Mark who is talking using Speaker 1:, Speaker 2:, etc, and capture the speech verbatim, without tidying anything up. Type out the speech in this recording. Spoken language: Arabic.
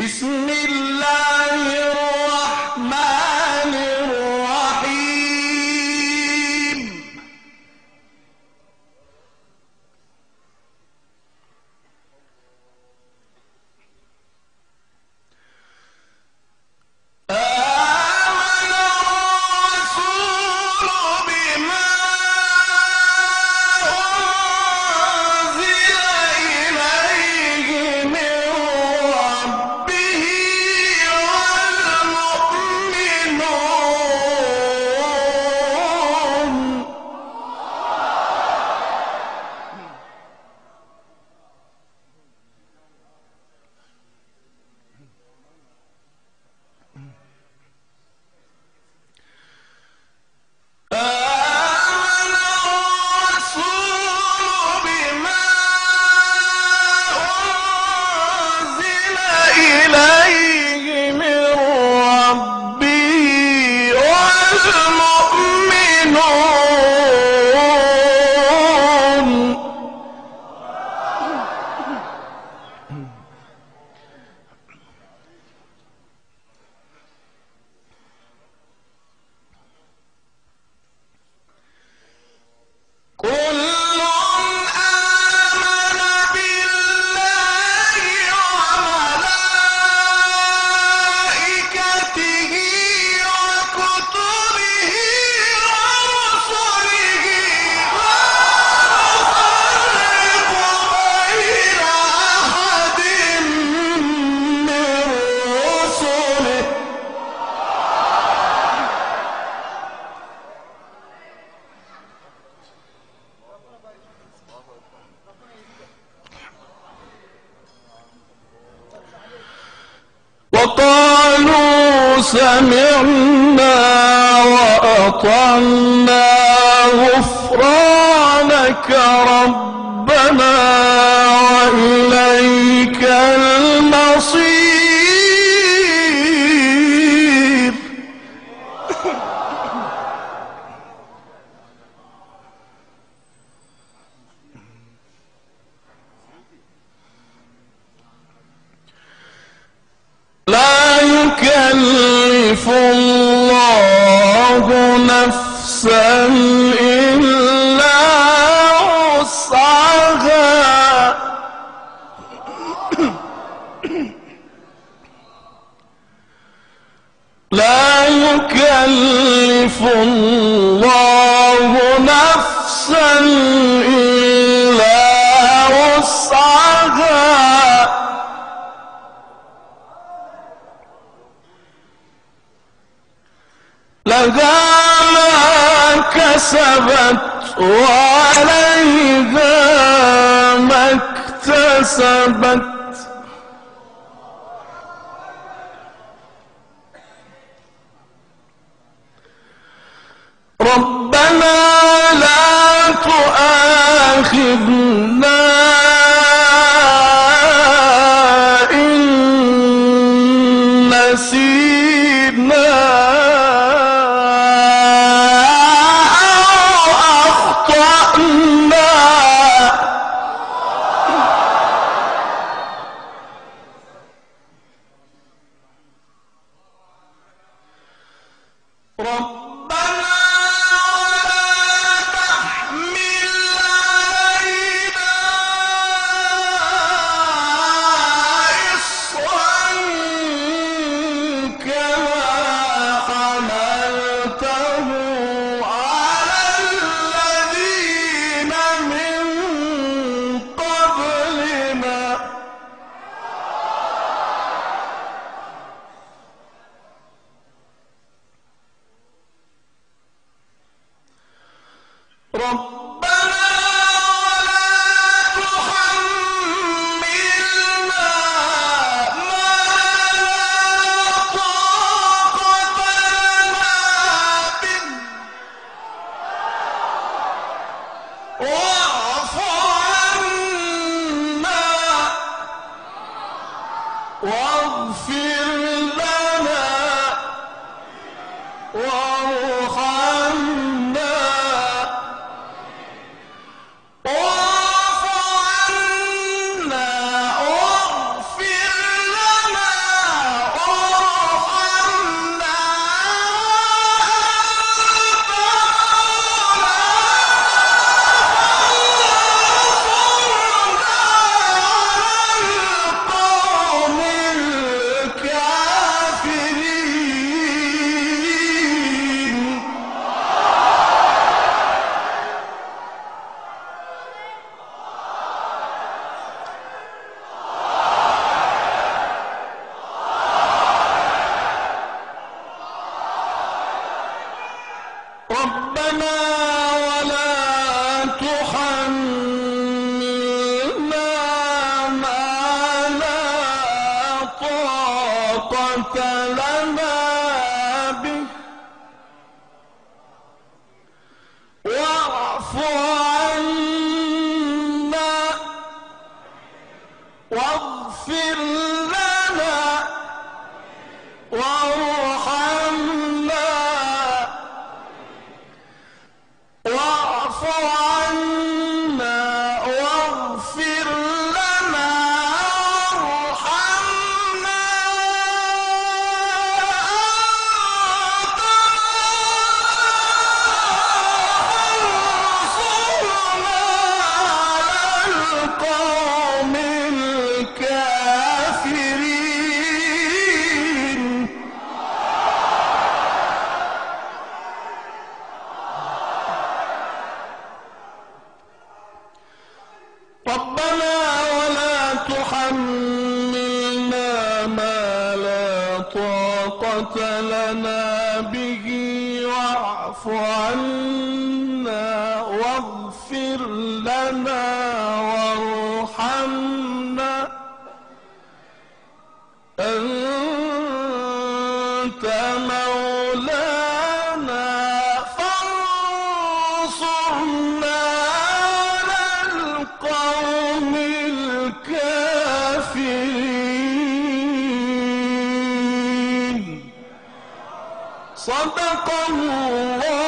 Speaker 1: بسم الله الرحمن الرحيم. آمن الرسول بما أنزل إليه من ربه والمؤمنون آمن الرسول بما أنزل إليه من ربه والمؤمنون كل آمن بالله وملائكته وكتبه ورسله لا نفرق بين أحد من رسله وقالوا سمعنا وأطعنا غفرانك ربنا وإليك المصير. لا يكلف الله نفسا إلا وسعها لا يكلف الله نفسا إلا وسعها لها ما كسبت وعليها ما اكتسبت ربنا لا تؤاخذنا إن نسينا أو أخطأنا ربنا ولا تحمل علينا إصرا كما حملته على الذين من قبلنا ربنا ولا تحملنا ما لا طاقة لنا به واعف عنا واغفر لنا وارحمنا واعف عنا واغفر لنا واغفر لنا وارحمنا واعف عنا واغفر لنا وارحمنا انصرنا على القوم الكافرين. ربنا ولا تحملنا ما لا طاقة لنا به واعف عنا واغفر لنا وارحمنا أنت مولانا فانصرنا على القوم الكافرين. صدق الله